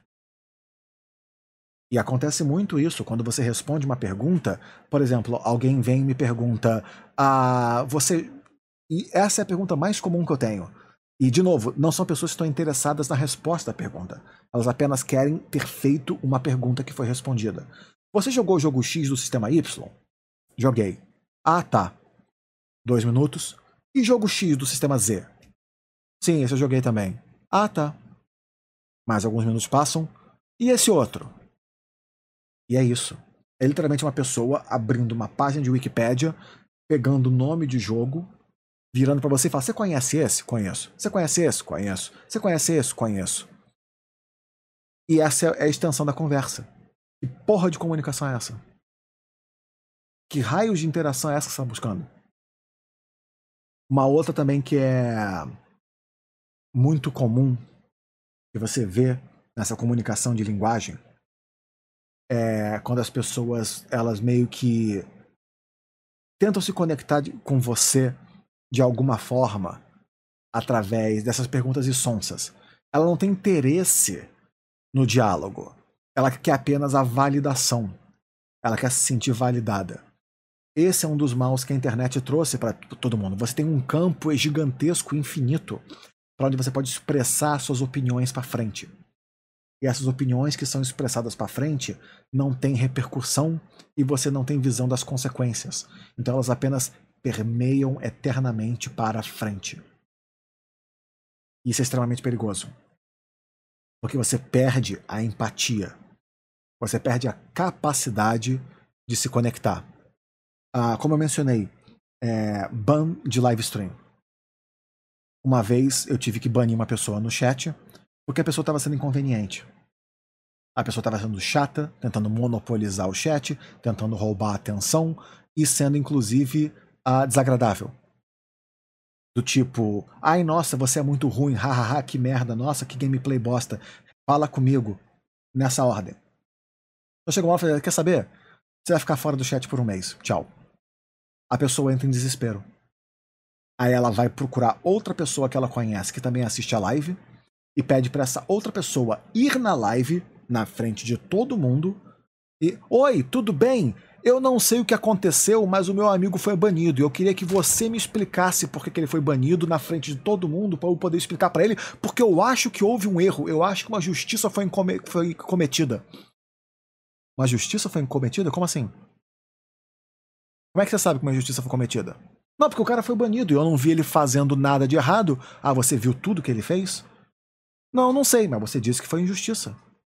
E acontece muito isso quando você responde uma pergunta. Por exemplo, alguém vem e me pergunta: você. E essa é a pergunta mais comum que eu tenho. E, de novo, não são pessoas que estão interessadas na resposta da pergunta. Elas apenas querem ter feito uma pergunta que foi respondida. Você jogou o jogo X do sistema Y? Joguei. Tá. 2 minutos. E jogo X do sistema Z? Sim, esse eu joguei também. Tá. Mais alguns minutos passam. E esse outro? E é isso. É literalmente uma pessoa abrindo uma página de Wikipédia, pegando o nome de jogo, virando pra você e falando: você conhece esse? Conheço. Você conhece esse? Conheço. Você conhece esse? Conheço. E essa é a extensão da conversa. Que porra de comunicação é essa? Que raios de interação é essa que você está buscando? Uma outra também que é muito comum que você vê nessa comunicação de linguagem é quando as pessoas, elas meio que tentam se conectar com você de alguma forma através dessas perguntas insonsas. Ela não tem interesse no diálogo. Ela quer apenas a validação. Ela quer se sentir validada. Esse é um dos maus que a internet trouxe para todo mundo. Você tem um campo gigantesco, infinito, para onde você pode expressar suas opiniões para frente. E essas opiniões que são expressadas para frente não têm repercussão e você não tem visão das consequências. Então elas apenas permeiam eternamente para frente. Isso é extremamente perigoso. Porque você perde a empatia. Você perde a capacidade de se conectar. Como eu mencionei, ban de live stream. Uma vez eu tive que banir uma pessoa no chat porque a pessoa estava sendo inconveniente. A pessoa estava sendo chata, tentando monopolizar o chat, tentando roubar a atenção e sendo, inclusive, desagradável. Do tipo, ai, nossa, você é muito ruim, hahaha, que merda, nossa, que gameplay bosta. Fala comigo, nessa ordem. Então chegou uma hora e falei, quer saber? Você vai ficar fora do chat por um mês, tchau. A pessoa entra em desespero. Aí ela vai procurar outra pessoa que ela conhece, que também assiste a live, e pede para essa outra pessoa ir na live, na frente de todo mundo, e, oi, tudo bem? Eu não sei o que aconteceu, mas o meu amigo foi banido. E eu queria que você me explicasse por que ele foi banido na frente de todo mundo, para eu poder explicar para ele, porque eu acho que houve um erro. Eu acho que uma justiça foi cometida. Uma justiça foi cometida? Como assim? Como é que você sabe que uma justiça foi cometida? Não, porque o cara foi banido e eu não vi ele fazendo nada de errado. Ah, você viu tudo que ele fez? Não, não sei, mas você disse que foi injustiça.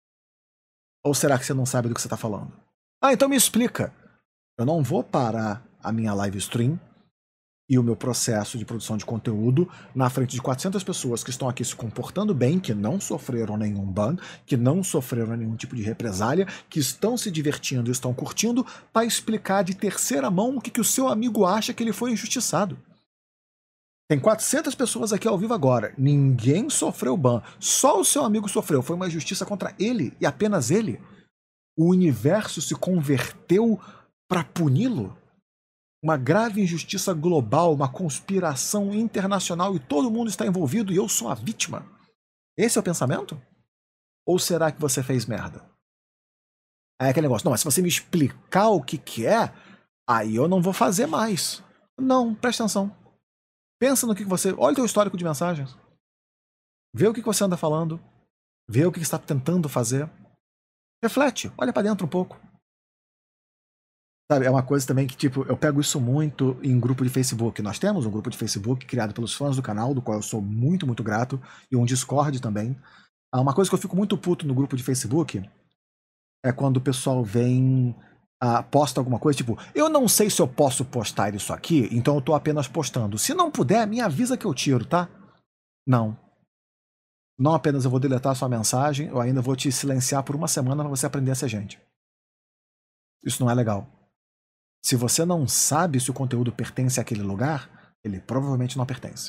Ou será que você não sabe do que você está falando? Ah, então me explica. Eu não vou parar a minha live stream e o meu processo de produção de conteúdo na frente de 400 pessoas que estão aqui se comportando bem, que não sofreram nenhum ban, que não sofreram nenhum tipo de represália, que estão se divertindo e estão curtindo, para explicar de terceira mão o que o seu amigo acha que ele foi injustiçado. Tem 400 pessoas aqui ao vivo agora. Ninguém sofreu ban. Só o seu amigo sofreu. Foi uma injustiça contra ele e apenas ele. O universo se converteu para puni-lo? Uma grave injustiça global, uma conspiração internacional e todo mundo está envolvido e eu sou a vítima. Esse é o pensamento? Ou será que você fez merda? Aí é aquele negócio, não, mas se você me explicar o que é, aí eu não vou fazer mais. Não, presta atenção. Pensa no que você... Olha o teu histórico de mensagens. Vê o que você anda falando. Vê o que está tentando fazer. Reflete, olha para dentro um pouco. Sabe, é uma coisa também que, tipo, eu pego isso muito em grupo de Facebook. Nós temos um grupo de Facebook criado pelos fãs do canal, do qual eu sou muito, muito grato, e um Discord também. Uma coisa que eu fico muito puto no grupo de Facebook é quando o pessoal vem, posta alguma coisa, tipo, eu não sei se eu posso postar isso aqui, então eu tô apenas postando. Se não puder, me avisa que eu tiro, tá? Não. Não apenas eu vou deletar a sua mensagem, eu ainda vou te silenciar por uma semana pra você aprender a ser gente. Isso não é legal. Se você não sabe se o conteúdo pertence àquele lugar, ele provavelmente não pertence.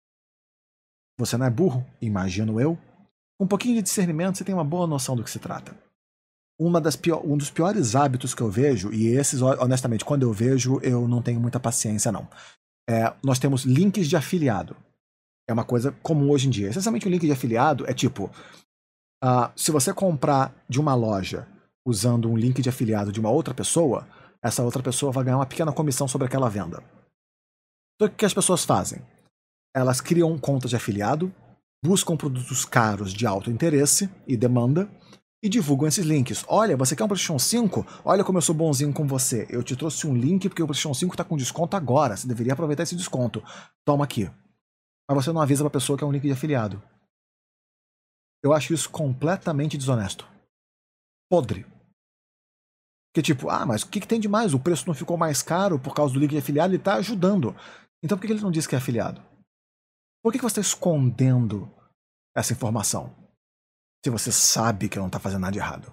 Você não é burro, imagino eu. Com um pouquinho de discernimento, você tem uma boa noção do que se trata. Um dos piores hábitos que eu vejo, e esses, honestamente, quando eu vejo, eu não tenho muita paciência, não. Nós temos links de afiliado. É uma coisa comum hoje em dia. Essencialmente, um link de afiliado é tipo, se você comprar de uma loja usando um link de afiliado de uma outra pessoa, essa outra pessoa vai ganhar uma pequena comissão sobre aquela venda. Então, o que as pessoas fazem? Elas criam contas de afiliado, buscam produtos caros de alto interesse e demanda e divulgam esses links. Olha, você quer um PlayStation 5? Olha como eu sou bonzinho com você. Eu te trouxe um link porque o PlayStation 5 está com desconto agora. Você deveria aproveitar esse desconto. Toma aqui. Mas você não avisa para a pessoa que é um link de afiliado. Eu acho isso completamente desonesto. Podre. Porque tipo, mas o que tem de mais? O preço não ficou mais caro por causa do link de afiliado? Ele está ajudando. Então por que ele não diz que é afiliado? Por que você está escondendo essa informação? Se você sabe que não está fazendo nada de errado.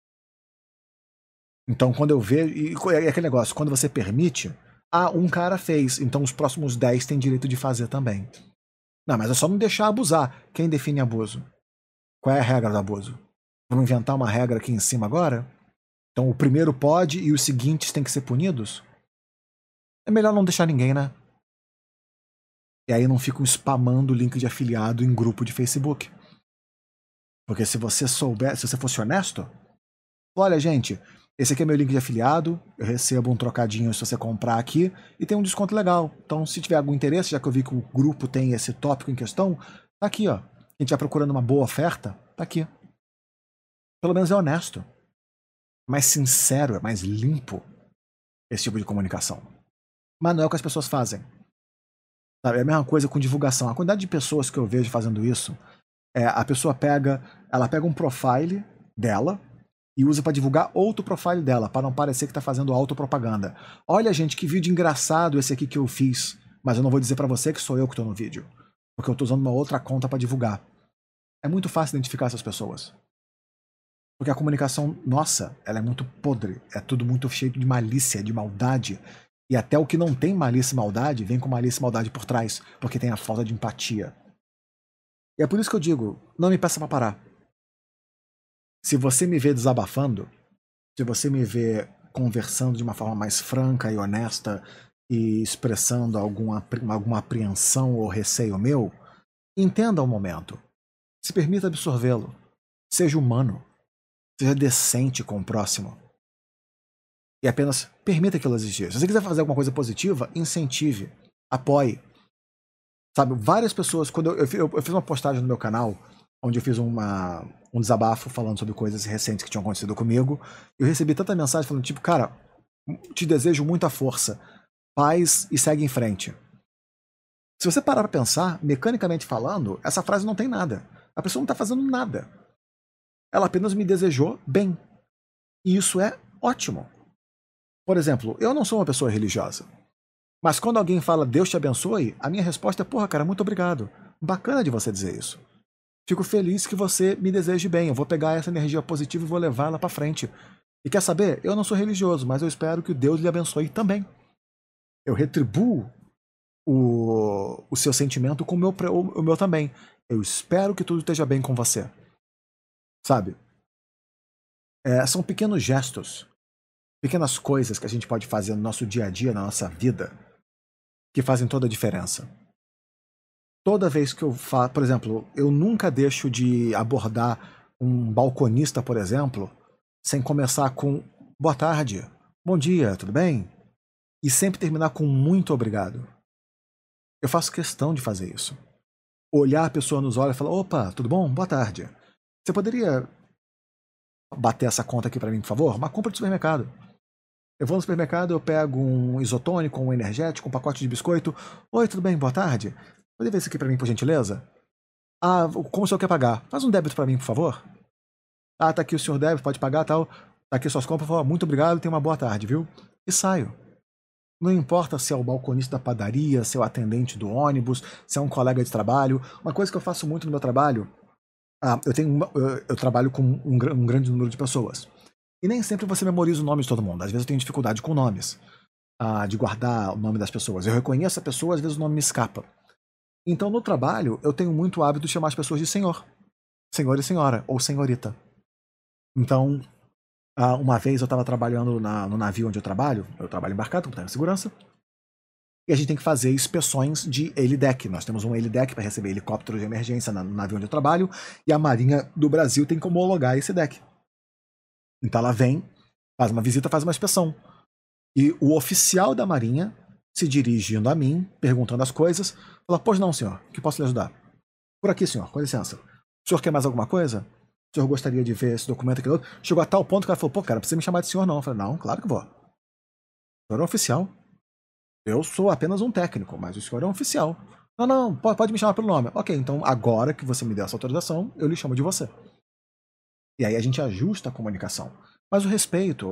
Então quando eu vejo... E é aquele negócio, quando você permite... um cara fez, então os próximos 10 têm direito de fazer também. Não, mas é só não deixar abusar. Quem define abuso? Qual é a regra do abuso? Vamos inventar uma regra aqui em cima agora? Então o primeiro pode e os seguintes têm que ser punidos? É melhor não deixar ninguém, né? E aí não ficam spamando o link de afiliado em grupo de Facebook. Porque se você souber, se você fosse honesto, olha, gente, esse aqui é meu link de afiliado, eu recebo um trocadinho se você comprar aqui e tem um desconto legal. Então, se tiver algum interesse, já que eu vi que o grupo tem esse tópico em questão, tá aqui, ó. Quem estiver procurando uma boa oferta, tá aqui. Pelo menos é honesto. É mais sincero, é mais limpo esse tipo de comunicação. Mas não é o que as pessoas fazem. Sabe? É a mesma coisa com divulgação. A quantidade de pessoas que eu vejo fazendo isso, a pessoa ela pega um profile dela e usa para divulgar outro profile dela, para não parecer que está fazendo autopropaganda. Olha, gente, que vídeo engraçado esse aqui que eu fiz, mas eu não vou dizer para você que sou eu que estou no vídeo, porque eu estou usando uma outra conta para divulgar. É muito fácil identificar essas pessoas. Porque a comunicação nossa, ela é muito podre, é tudo muito cheio de malícia, de maldade. E até o que não tem malícia e maldade vem com malícia e maldade por trás, porque tem a falta de empatia. E é por isso que eu digo, não me peça pra parar. Se você me vê desabafando, se você me vê conversando de uma forma mais franca e honesta e expressando alguma apreensão ou receio meu, entenda o momento. Se permita absorvê-lo. Seja humano. Seja decente com o próximo. E apenas permita aquilo existir. Se você quiser fazer alguma coisa positiva, incentive. Apoie. Sabe, várias pessoas, quando eu fiz uma postagem no meu canal, onde eu fiz um desabafo falando sobre coisas recentes que tinham acontecido comigo, eu recebi tanta mensagem falando, tipo, cara, te desejo muita força, paz e segue em frente. Se você parar pra pensar, mecanicamente falando, essa frase não tem nada. A pessoa não tá fazendo nada. Ela apenas me desejou bem. E isso é ótimo. Por exemplo, eu não sou uma pessoa religiosa. Mas quando alguém fala Deus te abençoe, a minha resposta é, porra, cara, muito obrigado. Bacana de você dizer isso. Fico feliz que você me deseje bem. Eu vou pegar essa energia positiva e vou levá-la pra frente. E quer saber? Eu não sou religioso, mas eu espero que Deus lhe abençoe também. Eu retribuo o seu sentimento com o meu também. Eu espero que tudo esteja bem com você. Sabe? São pequenos gestos, pequenas coisas que a gente pode fazer no nosso dia a dia, na nossa vida, que fazem toda a diferença. Toda vez que eu faço, por exemplo, eu nunca deixo de abordar um balconista, por exemplo, sem começar com boa tarde, bom dia, tudo bem? E sempre terminar com muito obrigado. Eu faço questão de fazer isso. Olhar a pessoa nos olhos e falar, opa, tudo bom? Boa tarde. Você poderia bater essa conta aqui pra mim, por favor? Uma compra de supermercado. Eu vou no supermercado, eu pego um isotônico, um energético, um pacote de biscoito. Oi, tudo bem? Boa tarde. Pode ver isso aqui pra mim, por gentileza? Ah, como o senhor quer pagar? Faz um débito pra mim, por favor. Ah, tá aqui o senhor débito, pode pagar, tal. Tá aqui suas compras, por favor. Muito obrigado, tenha uma boa tarde, viu? E saio. Não importa se é o balconista da padaria, se é o atendente do ônibus, se é um colega de trabalho. Uma coisa que eu faço muito no meu trabalho, eu trabalho com um grande número de pessoas. E nem sempre você memoriza o nome de todo mundo. Às vezes eu tenho dificuldade com nomes, de guardar o nome das pessoas. Eu reconheço a pessoa, às vezes o nome me escapa. Então, no trabalho, eu tenho muito o hábito de chamar as pessoas de senhor. Senhor e senhora, ou senhorita. Então, uma vez eu estava trabalhando no navio onde eu trabalho embarcado, como segurança, e a gente tem que fazer inspeções de helideck. Nós temos um helideck para receber helicópteros de emergência no navio onde eu trabalho, e a Marinha do Brasil tem que homologar esse deck. Então ela vem, faz uma visita, faz uma inspeção. E o oficial da Marinha, se dirigindo a mim, perguntando as coisas, fala, pois não, senhor, que posso lhe ajudar? Por aqui, senhor, com licença. O senhor quer mais alguma coisa? O senhor gostaria de ver esse documento aqui? Chegou a tal ponto que ela falou, pô, cara, não precisa me chamar de senhor não. Eu falei, não, claro que vou. O senhor é um oficial. Eu sou apenas um técnico, mas o senhor é um oficial. Não, não, pode me chamar pelo nome. Ok, então agora que você me deu essa autorização, eu lhe chamo de você. E aí a gente ajusta a comunicação. Mas o respeito,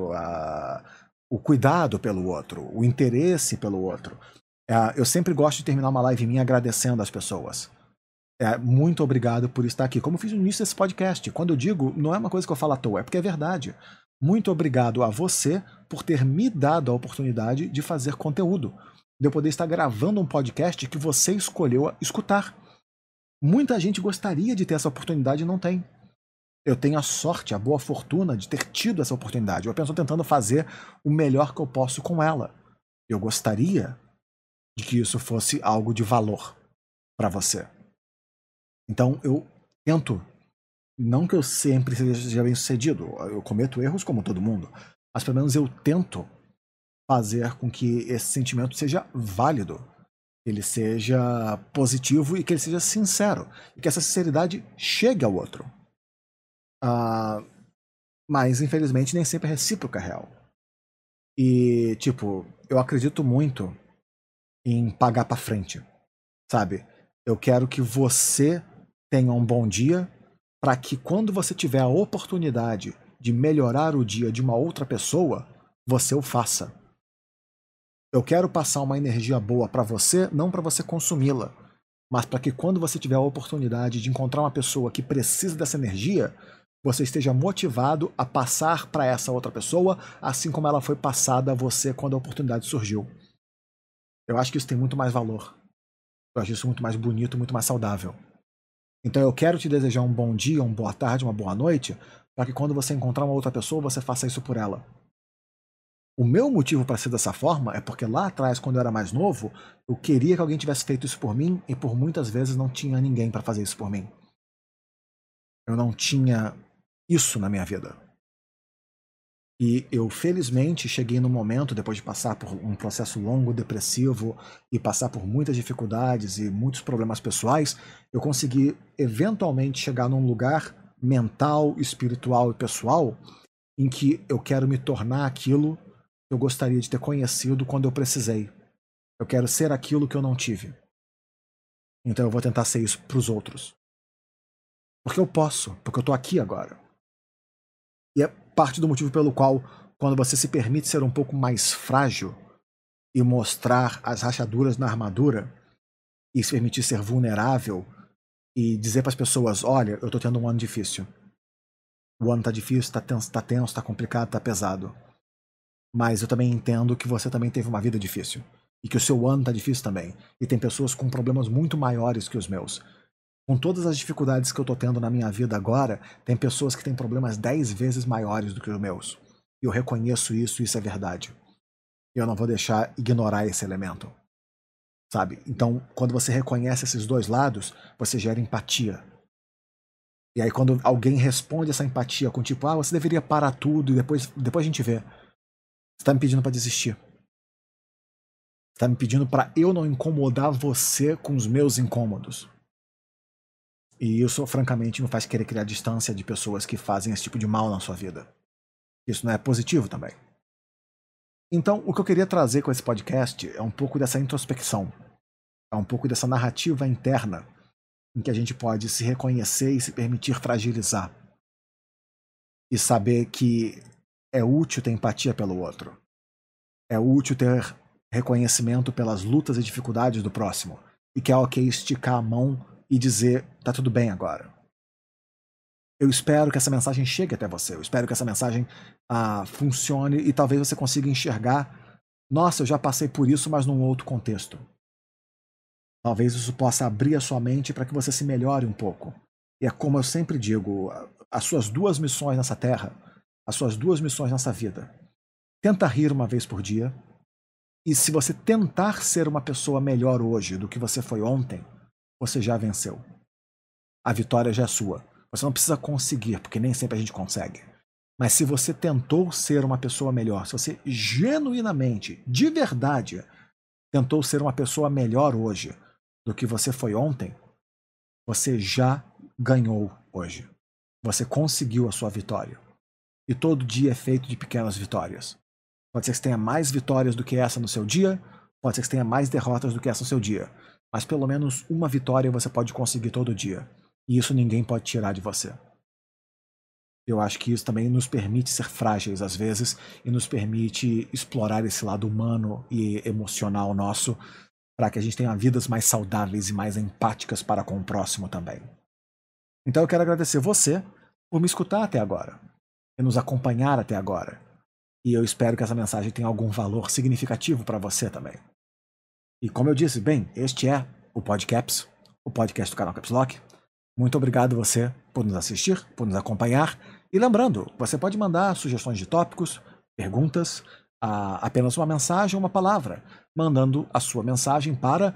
o cuidado pelo outro, o interesse pelo outro. Eu sempre gosto de terminar uma live minha agradecendo as pessoas. Muito obrigado por estar aqui. Como eu fiz no início desse podcast. Quando eu digo, não é uma coisa que eu falo à toa, é porque é verdade. Muito obrigado a você por ter me dado a oportunidade de fazer conteúdo. De eu poder estar gravando um podcast que você escolheu escutar. Muita gente gostaria de ter essa oportunidade e não tem. Eu tenho a sorte, a boa fortuna de ter tido essa oportunidade. Eu penso tentando fazer o melhor que eu posso com ela. Eu gostaria de que isso fosse algo de valor para você. Então eu tento, não que eu sempre seja bem sucedido, eu cometo erros como todo mundo, mas pelo menos eu tento fazer com que esse sentimento seja válido, que ele seja positivo e que ele seja sincero, e que essa sinceridade chegue ao outro. Mas, infelizmente, nem sempre a recíproca é real. E, tipo, eu acredito muito em pagar pra frente, sabe? Eu quero que você tenha um bom dia para que quando você tiver a oportunidade de melhorar o dia de uma outra pessoa, você o faça. Eu quero passar uma energia boa para você, não para você consumi-la, mas para que quando você tiver a oportunidade de encontrar uma pessoa que precisa dessa energia, você esteja motivado a passar para essa outra pessoa, assim como ela foi passada a você quando a oportunidade surgiu. Eu acho que isso tem muito mais valor. Eu acho isso muito mais bonito, muito mais saudável. Então eu quero te desejar um bom dia, uma boa tarde, uma boa noite, para que quando você encontrar uma outra pessoa, você faça isso por ela. O meu motivo para ser dessa forma é porque lá atrás, quando eu era mais novo, eu queria que alguém tivesse feito isso por mim e por muitas vezes não tinha ninguém para fazer isso por mim. Eu não tinha isso na minha vida. E eu, felizmente, cheguei no momento, depois de passar por um processo longo, depressivo, e passar por muitas dificuldades e muitos problemas pessoais, eu consegui, eventualmente, chegar num lugar mental, espiritual e pessoal em que eu quero me tornar aquilo que eu gostaria de ter conhecido quando eu precisei. Eu quero ser aquilo que eu não tive. Então eu vou tentar ser isso para os outros. Porque eu posso, porque eu tô aqui agora. E é parte do motivo pelo qual, quando você se permite ser um pouco mais frágil e mostrar as rachaduras na armadura e se permitir ser vulnerável e dizer para as pessoas, olha, eu tô tendo um ano difícil. O ano tá difícil, tá tenso, tá complicado, tá pesado. Mas eu também entendo que você também teve uma vida difícil. E que o seu ano tá difícil também. E tem pessoas com problemas muito maiores que os meus. Com todas as dificuldades que eu tô tendo na minha vida agora, tem pessoas que têm problemas 10 vezes maiores do que os meus. E eu reconheço isso e isso é verdade. E eu não vou deixar ignorar esse elemento. Sabe? Então, quando você reconhece esses dois lados, você gera empatia. E aí quando alguém responde essa empatia com tipo, você deveria parar tudo e depois a gente vê. Você tá me pedindo pra desistir. Você tá me pedindo pra eu não incomodar você com os meus incômodos. E isso, francamente, me faz querer criar distância de pessoas que fazem esse tipo de mal na sua vida. Isso não é positivo também. Então, o que eu queria trazer com esse podcast é um pouco dessa introspecção. É um pouco dessa narrativa interna em que a gente pode se reconhecer e se permitir fragilizar. E saber que é útil ter empatia pelo outro. É útil ter reconhecimento pelas lutas e dificuldades do próximo. E que é ok esticar a mão e dizer, tá tudo bem agora. Eu espero que essa mensagem chegue até você. Eu espero que essa mensagem funcione e talvez você consiga enxergar, nossa, eu já passei por isso, mas num outro contexto. Talvez isso possa abrir a sua mente para que você se melhore um pouco. E é como eu sempre digo, as suas duas missões nessa terra, as suas duas missões nessa vida. Tenta rir uma vez por dia. E se você tentar ser uma pessoa melhor hoje do que você foi ontem, você já venceu. A vitória já é sua. Você não precisa conseguir, porque nem sempre a gente consegue. Mas se você tentou ser uma pessoa melhor, se você genuinamente, de verdade, tentou ser uma pessoa melhor hoje do que você foi ontem, você já ganhou hoje. Você conseguiu a sua vitória. E todo dia é feito de pequenas vitórias. Pode ser que você tenha mais vitórias do que essa no seu dia, pode ser que você tenha mais derrotas do que essa no seu dia. Mas pelo menos uma vitória você pode conseguir todo dia. E isso ninguém pode tirar de você. Eu acho que isso também nos permite ser frágeis às vezes e nos permite explorar esse lado humano e emocional nosso para que a gente tenha vidas mais saudáveis e mais empáticas para com o próximo também. Então eu quero agradecer você por me escutar até agora e nos acompanhar até agora. E eu espero que essa mensagem tenha algum valor significativo para você também. E como eu disse, bem, este é o Podcaps, o podcast do canal Caps Lock. Muito obrigado você por nos assistir, por nos acompanhar. E lembrando, você pode mandar sugestões de tópicos, perguntas, apenas uma mensagem ou uma palavra, mandando a sua mensagem para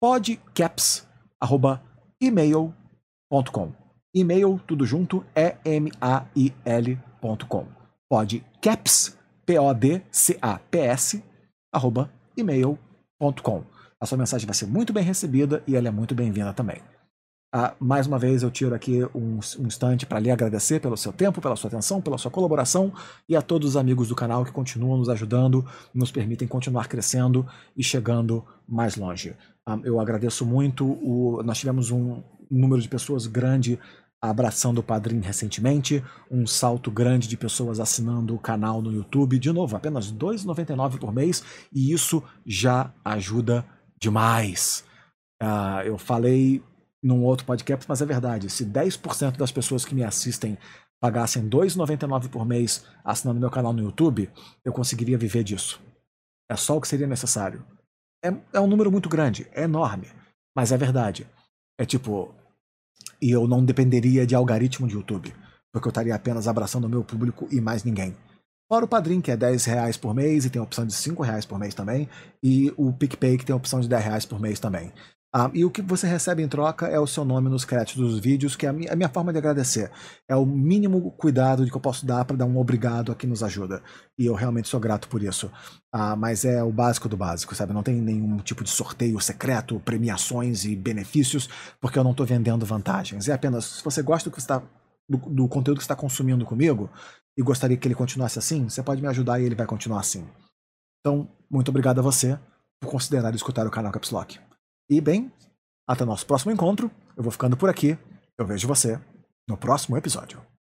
podcaps@email.com. E-mail, tudo junto, é email.com. Podcaps, podcaps, @email.com. A sua mensagem vai ser muito bem recebida e ela é muito bem-vinda também. Mais uma vez eu tiro aqui um instante para lhe agradecer pelo seu tempo, pela sua atenção, pela sua colaboração e a todos os amigos do canal que continuam nos ajudando, nos permitem continuar crescendo e chegando mais longe. Eu agradeço muito, nós tivemos um número de pessoas grande abraçando o Padrim recentemente, um salto grande de pessoas assinando o canal no YouTube, de novo, apenas R$ 2,99 por mês, e isso já ajuda demais. Eu falei num outro podcast, mas é verdade, se 10% das pessoas que me assistem pagassem R$ 2,99 por mês assinando meu canal no YouTube, eu conseguiria viver disso. É só o que seria necessário. É um número muito grande, é enorme, mas é verdade. É tipo... E eu não dependeria de algoritmo de YouTube, porque eu estaria apenas abraçando o meu público e mais ninguém. Fora o Padrim, que é R$ 10 por mês e tem a opção de R$ 5 por mês também, e o PicPay, que tem a opção de R$ 10 por mês também. E o que você recebe em troca é o seu nome nos créditos dos vídeos, que é a minha forma de agradecer. É o mínimo cuidado que eu posso dar para dar um obrigado a quem nos ajuda. E eu realmente sou grato por isso. Mas é o básico do básico, sabe? Não tem nenhum tipo de sorteio secreto, premiações e benefícios, porque eu não estou vendendo vantagens. É apenas, se você gosta do conteúdo que você está consumindo comigo e gostaria que ele continuasse assim, você pode me ajudar e ele vai continuar assim. Então, muito obrigado a você por considerar escutar o canal Caps Lock. E bem, até nosso próximo encontro. Eu vou ficando por aqui. Eu vejo você no próximo episódio.